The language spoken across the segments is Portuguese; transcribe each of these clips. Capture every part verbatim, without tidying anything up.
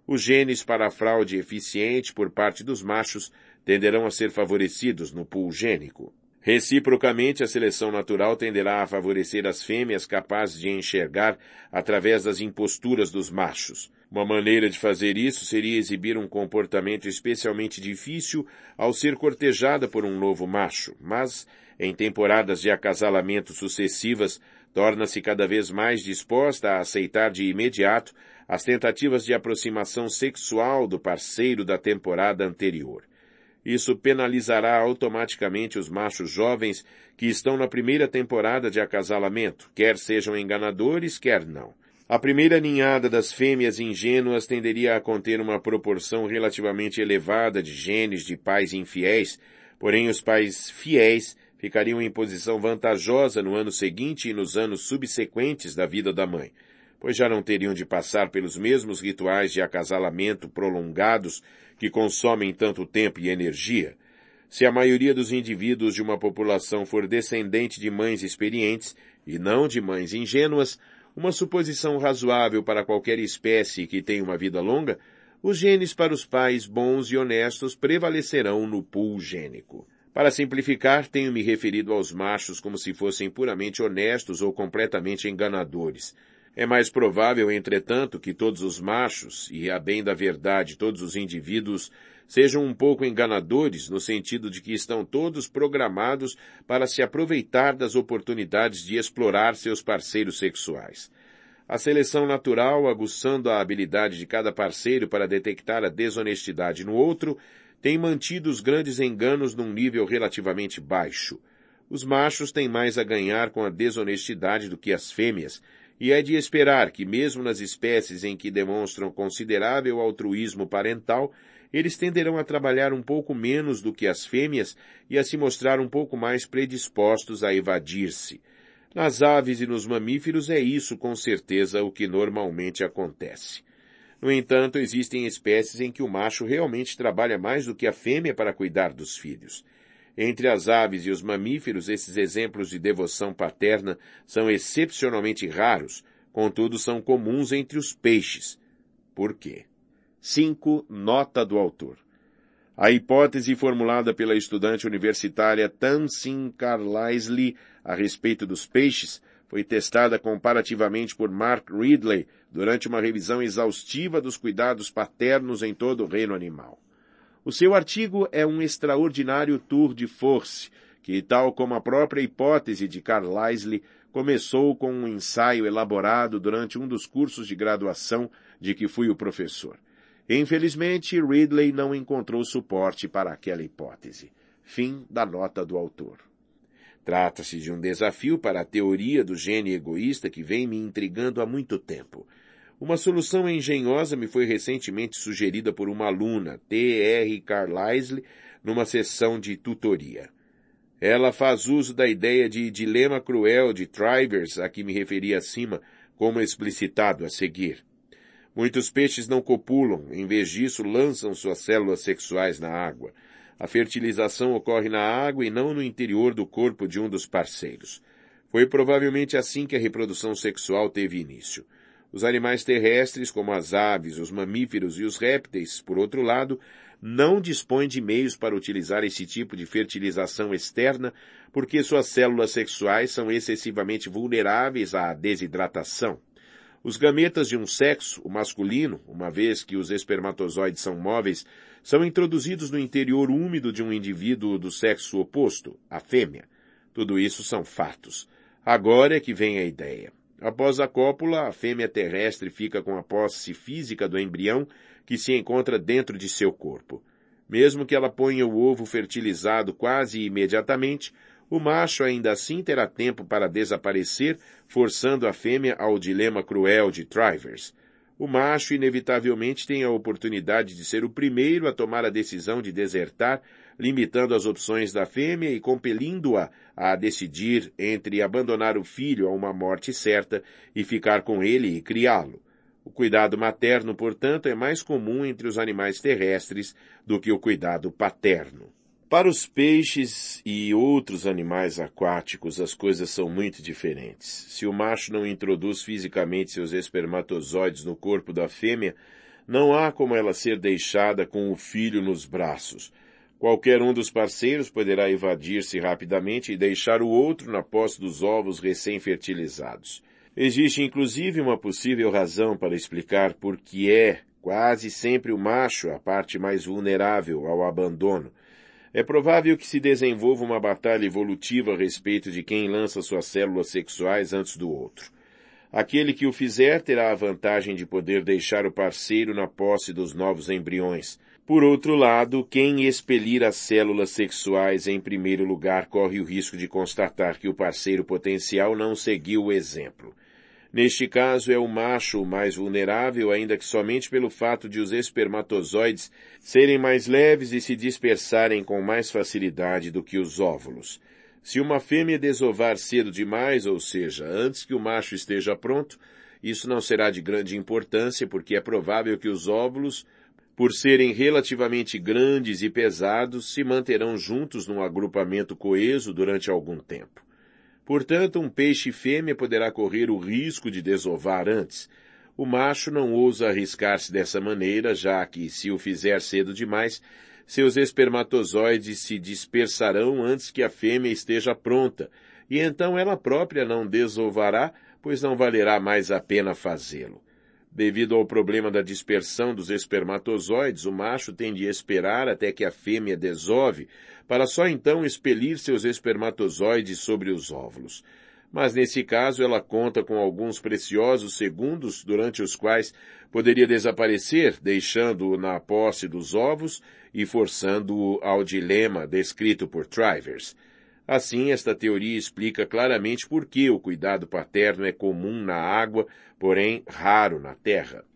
Os genes para a fraude eficiente por parte dos machos tenderão a ser favorecidos no pool gênico. Reciprocamente, a seleção natural tenderá a favorecer as fêmeas capazes de enxergar através das imposturas dos machos. Uma maneira de fazer isso seria exibir um comportamento especialmente difícil ao ser cortejada por um novo macho, mas, em temporadas de acasalamento sucessivas, torna-se cada vez mais disposta a aceitar de imediato as tentativas de aproximação sexual do parceiro da temporada anterior. Isso penalizará automaticamente os machos jovens que estão na primeira temporada de acasalamento, quer sejam enganadores, quer não. A primeira ninhada das fêmeas ingênuas tenderia a conter uma proporção relativamente elevada de genes de pais infiéis, porém os pais fiéis ficariam em posição vantajosa no ano seguinte e nos anos subsequentes da vida da mãe, pois já não teriam de passar pelos mesmos rituais de acasalamento prolongados que consomem tanto tempo e energia. Se a maioria dos indivíduos de uma população for descendente de mães experientes e não de mães ingênuas, uma suposição razoável para qualquer espécie que tenha uma vida longa, os genes para os pais bons e honestos prevalecerão no pool gênico. Para simplificar, tenho me referido aos machos como se fossem puramente honestos ou completamente enganadores. É mais provável, entretanto, que todos os machos, e a bem da verdade todos os indivíduos, sejam um pouco enganadores no sentido de que estão todos programados para se aproveitar das oportunidades de explorar seus parceiros sexuais. A seleção natural, aguçando a habilidade de cada parceiro para detectar a desonestidade no outro, tem mantido os grandes enganos num nível relativamente baixo. Os machos têm mais a ganhar com a desonestidade do que as fêmeas, e é de esperar que, mesmo nas espécies em que demonstram considerável altruísmo parental, eles tenderão a trabalhar um pouco menos do que as fêmeas e a se mostrar um pouco mais predispostos a evadir-se. Nas aves e nos mamíferos é isso, com certeza, o que normalmente acontece. No entanto, existem espécies em que o macho realmente trabalha mais do que a fêmea para cuidar dos filhos. Entre as aves e os mamíferos, esses exemplos de devoção paterna são excepcionalmente raros, contudo são comuns entre os peixes. Por quê? cinco. Nota do autor. A hipótese formulada pela estudante universitária Tamsin Carlisle a respeito dos peixes foi testada comparativamente por Mark Ridley durante uma revisão exaustiva dos cuidados paternos em todo o reino animal. O seu artigo é um extraordinário tour de force, que, tal como a própria hipótese de Carlisle, começou com um ensaio elaborado durante um dos cursos de graduação de que fui o professor. Infelizmente, Ridley não encontrou suporte para aquela hipótese. Fim da nota do autor. Trata-se de um desafio para a teoria do gene egoísta que vem me intrigando há muito tempo. Uma solução engenhosa me foi recentemente sugerida por uma aluna, T R Carlisle, numa sessão de tutoria. Ela faz uso da ideia de dilema cruel de Travers, a que me referi acima, como explicitado a seguir. Muitos peixes não copulam, em vez disso lançam suas células sexuais na água. A fertilização ocorre na água e não no interior do corpo de um dos parceiros. Foi provavelmente assim que a reprodução sexual teve início. Os animais terrestres, como as aves, os mamíferos e os répteis, por outro lado, não dispõem de meios para utilizar esse tipo de fertilização externa porque suas células sexuais são excessivamente vulneráveis à desidratação. Os gametas de um sexo, o masculino, uma vez que os espermatozoides são móveis, são introduzidos no interior úmido de um indivíduo do sexo oposto, a fêmea. Tudo isso são fatos. Agora é que vem a ideia. Após a cópula, a fêmea terrestre fica com a posse física do embrião que se encontra dentro de seu corpo. Mesmo que ela ponha o ovo fertilizado quase imediatamente, o macho ainda assim terá tempo para desaparecer, forçando a fêmea ao dilema cruel de Travers. O macho inevitavelmente tem a oportunidade de ser o primeiro a tomar a decisão de desertar, limitando as opções da fêmea e compelindo-a a decidir entre abandonar o filho a uma morte certa e ficar com ele e criá-lo. O cuidado materno, portanto, é mais comum entre os animais terrestres do que o cuidado paterno. Para os peixes e outros animais aquáticos, as coisas são muito diferentes. Se o macho não introduz fisicamente seus espermatozoides no corpo da fêmea, não há como ela ser deixada com o filho nos braços. Qualquer um dos parceiros poderá evadir-se rapidamente e deixar o outro na posse dos ovos recém-fertilizados. Existe inclusive uma possível razão para explicar por que é quase sempre o macho a parte mais vulnerável ao abandono. É provável que se desenvolva uma batalha evolutiva a respeito de quem lança suas células sexuais antes do outro. Aquele que o fizer terá a vantagem de poder deixar o parceiro na posse dos novos embriões. Por outro lado, quem expelir as células sexuais em primeiro lugar corre o risco de constatar que o parceiro potencial não seguiu o exemplo. Neste caso, é o macho o mais vulnerável, ainda que somente pelo fato de os espermatozoides serem mais leves e se dispersarem com mais facilidade do que os óvulos. Se uma fêmea desovar cedo demais, ou seja, antes que o macho esteja pronto, isso não será de grande importância, porque é provável que os óvulos, por serem relativamente grandes e pesados, se manterão juntos num agrupamento coeso durante algum tempo. Portanto, um peixe fêmea poderá correr o risco de desovar antes. O macho não ousa arriscar-se dessa maneira, já que, se o fizer cedo demais, seus espermatozoides se dispersarão antes que a fêmea esteja pronta, e então ela própria não desovará, pois não valerá mais a pena fazê-lo. Devido ao problema da dispersão dos espermatozoides, o macho tem de esperar até que a fêmea desove, para só então expelir seus espermatozoides sobre os óvulos. Mas nesse caso ela conta com alguns preciosos segundos durante os quais poderia desaparecer, deixando-o na posse dos ovos e forçando-o ao dilema descrito por Trivers. Assim, esta teoria explica claramente por que o cuidado paterno é comum na água, porém raro na terra.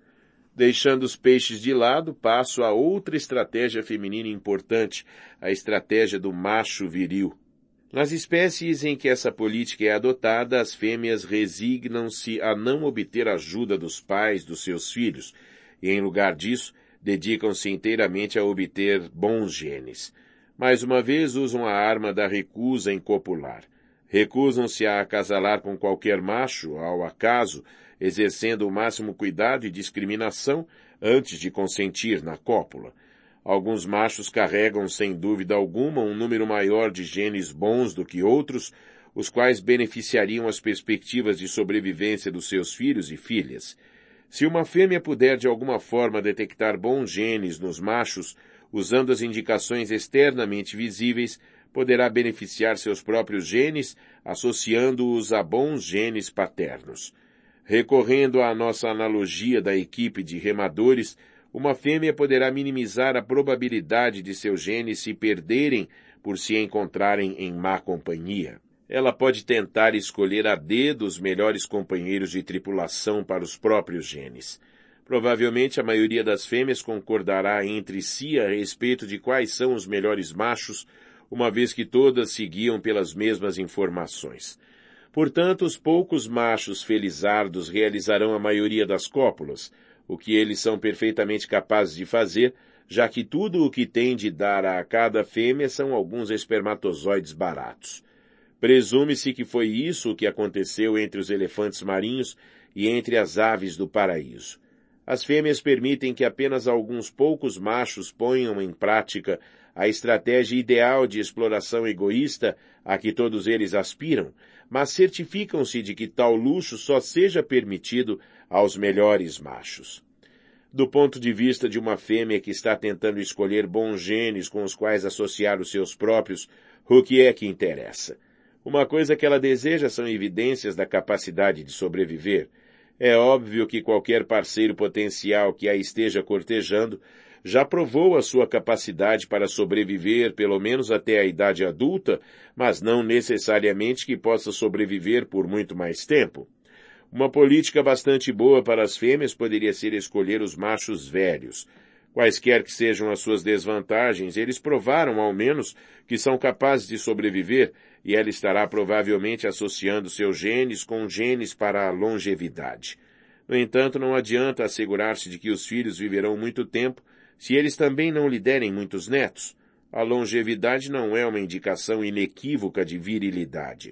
Deixando os peixes de lado, passo a outra estratégia feminina importante, a estratégia do macho viril. Nas espécies em que essa política é adotada, as fêmeas resignam-se a não obter ajuda dos pais dos seus filhos, e em lugar disso, dedicam-se inteiramente a obter bons genes. Mais uma vez usam a arma da recusa em copular. Recusam-se a acasalar com qualquer macho, ao acaso, exercendo o máximo cuidado e discriminação antes de consentir na cópula. Alguns machos carregam, sem dúvida alguma, um número maior de genes bons do que outros, os quais beneficiariam as perspectivas de sobrevivência dos seus filhos e filhas. Se uma fêmea puder de alguma forma detectar bons genes nos machos, usando as indicações externamente visíveis, poderá beneficiar seus próprios genes, associando-os a bons genes paternos. Recorrendo à nossa analogia da equipe de remadores, uma fêmea poderá minimizar a probabilidade de seus genes se perderem por se encontrarem em má companhia. Ela pode tentar escolher a dedo os melhores companheiros de tripulação para os próprios genes. Provavelmente a maioria das fêmeas concordará entre si a respeito de quais são os melhores machos, uma vez que todas seguiam pelas mesmas informações. Portanto, os poucos machos felizardos realizarão a maioria das cópulas, o que eles são perfeitamente capazes de fazer, já que tudo o que tem de dar a cada fêmea são alguns espermatozoides baratos. Presume-se que foi isso o que aconteceu entre os elefantes marinhos e entre as aves do paraíso. As fêmeas permitem que apenas alguns poucos machos ponham em prática a estratégia ideal de exploração egoísta a que todos eles aspiram, mas certificam-se de que tal luxo só seja permitido aos melhores machos. Do ponto de vista de uma fêmea que está tentando escolher bons genes com os quais associar os seus próprios, o que é que interessa? Uma coisa que ela deseja são evidências da capacidade de sobreviver. É óbvio que qualquer parceiro potencial que a esteja cortejando já provou a sua capacidade para sobreviver pelo menos até a idade adulta, mas não necessariamente que possa sobreviver por muito mais tempo. Uma política bastante boa para as fêmeas poderia ser escolher os machos velhos. Quaisquer que sejam as suas desvantagens, eles provaram, ao menos, que são capazes de sobreviver, e ela estará provavelmente associando seus genes com genes para a longevidade. No entanto, não adianta assegurar-se de que os filhos viverão muito tempo, se eles também não lhe derem muitos netos. A longevidade não é uma indicação inequívoca de virilidade.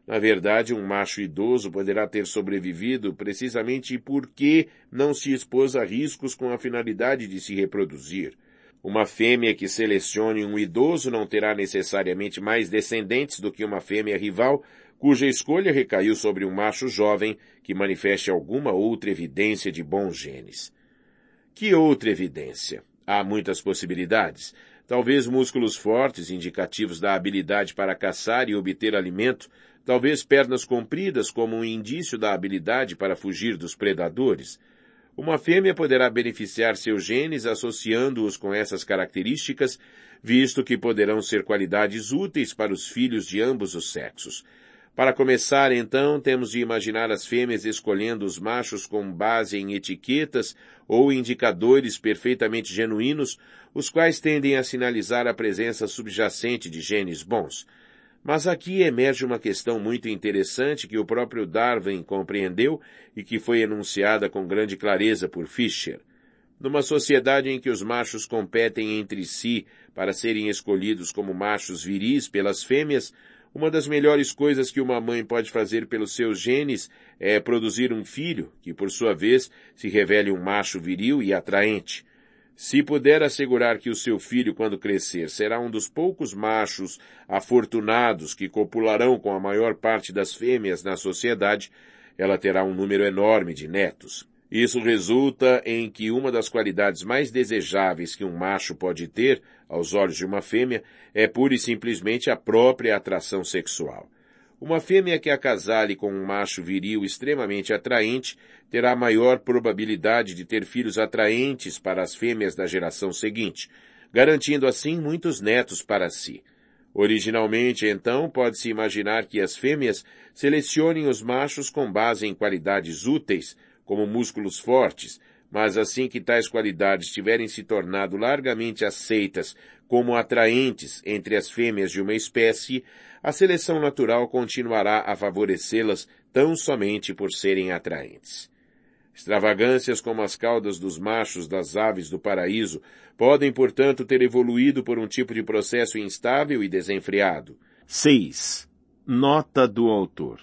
Na verdade, um macho idoso poderá ter sobrevivido precisamente porque não se expôs a riscos com a finalidade de se reproduzir. Uma fêmea que selecione um idoso não terá necessariamente mais descendentes do que uma fêmea rival, cuja escolha recaiu sobre um macho jovem que manifeste alguma outra evidência de bons genes. Que outra evidência? Há muitas possibilidades. Talvez músculos fortes, indicativos da habilidade para caçar e obter alimento, talvez pernas compridas como um indício da habilidade para fugir dos predadores. Uma fêmea poderá beneficiar seus genes associando-os com essas características, visto que poderão ser qualidades úteis para os filhos de ambos os sexos. Para começar, então, temos de imaginar as fêmeas escolhendo os machos com base em etiquetas ou indicadores perfeitamente genuínos, os quais tendem a sinalizar a presença subjacente de genes bons. Mas aqui emerge uma questão muito interessante que o próprio Darwin compreendeu e que foi enunciada com grande clareza por Fisher. Numa sociedade em que os machos competem entre si para serem escolhidos como machos viris pelas fêmeas, uma das melhores coisas que uma mãe pode fazer pelos seus genes é produzir um filho, que por sua vez se revele um macho viril e atraente. Se puder assegurar que o seu filho, quando crescer, será um dos poucos machos afortunados que copularão com a maior parte das fêmeas na sociedade, ela terá um número enorme de netos. Isso resulta em que uma das qualidades mais desejáveis que um macho pode ter, aos olhos de uma fêmea, é pura e simplesmente a própria atração sexual. Uma fêmea que acasale com um macho viril extremamente atraente terá maior probabilidade de ter filhos atraentes para as fêmeas da geração seguinte, garantindo assim muitos netos para si. Originalmente, então, pode-se imaginar que as fêmeas selecionem os machos com base em qualidades úteis, como músculos fortes, mas assim que tais qualidades tiverem se tornado largamente aceitas como atraentes entre as fêmeas de uma espécie, a seleção natural continuará a favorecê-las tão somente por serem atraentes. Extravagâncias como as caudas dos machos das aves do paraíso podem, portanto, ter evoluído por um tipo de processo instável e desenfreado. seis. Nota do autor.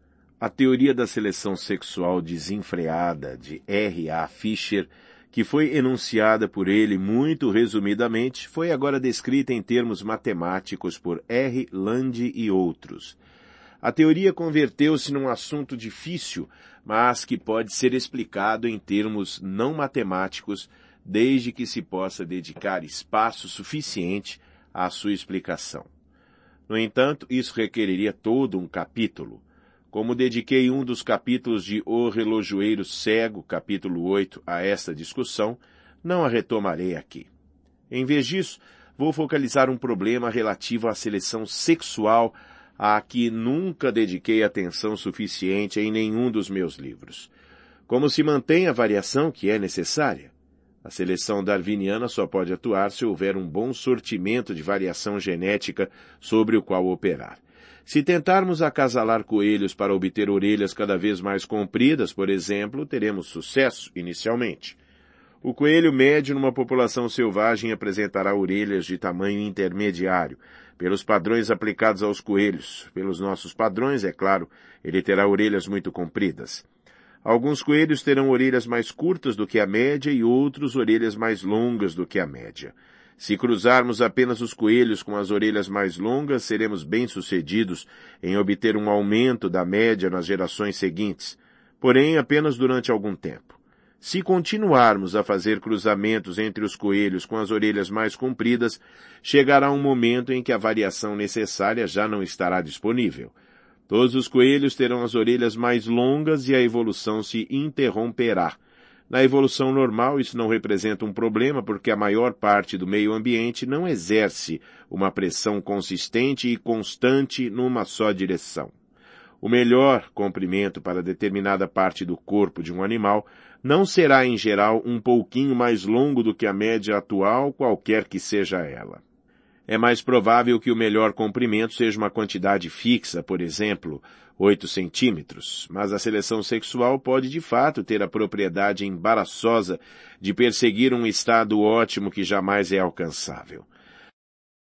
A teoria da seleção sexual desenfreada de R A Fisher, que foi enunciada por ele muito resumidamente, foi agora descrita em termos matemáticos por R. Lande e outros. A teoria converteu-se num assunto difícil, mas que pode ser explicado em termos não matemáticos, desde que se possa dedicar espaço suficiente à sua explicação. No entanto, isso requeriria todo um capítulo. Como dediquei um dos capítulos de O Relojoeiro Cego, capítulo oito, a esta discussão, não a retomarei aqui. Em vez disso, vou focalizar um problema relativo à seleção sexual a que nunca dediquei atenção suficiente em nenhum dos meus livros. Como se mantém a variação que é necessária? A seleção darwiniana só pode atuar se houver um bom sortimento de variação genética sobre o qual operar. Se tentarmos acasalar coelhos para obter orelhas cada vez mais compridas, por exemplo, teremos sucesso inicialmente. O coelho médio numa população selvagem apresentará orelhas de tamanho intermediário, pelos padrões aplicados aos coelhos. Pelos nossos padrões, é claro, ele terá orelhas muito compridas. Alguns coelhos terão orelhas mais curtas do que a média e outros orelhas mais longas do que a média. Se cruzarmos apenas os coelhos com as orelhas mais longas, seremos bem-sucedidos em obter um aumento da média nas gerações seguintes, porém apenas durante algum tempo. Se continuarmos a fazer cruzamentos entre os coelhos com as orelhas mais compridas, chegará um momento em que a variação necessária já não estará disponível. Todos os coelhos terão as orelhas mais longas e a evolução se interromperá. Na evolução normal, isso não representa um problema porque a maior parte do meio ambiente não exerce uma pressão consistente e constante numa só direção. O melhor comprimento para determinada parte do corpo de um animal não será, em geral, um pouquinho mais longo do que a média atual, qualquer que seja ela. É mais provável que o melhor comprimento seja uma quantidade fixa, por exemplo, oito centímetros, mas a seleção sexual pode de fato ter a propriedade embaraçosa de perseguir um estado ótimo que jamais é alcançável.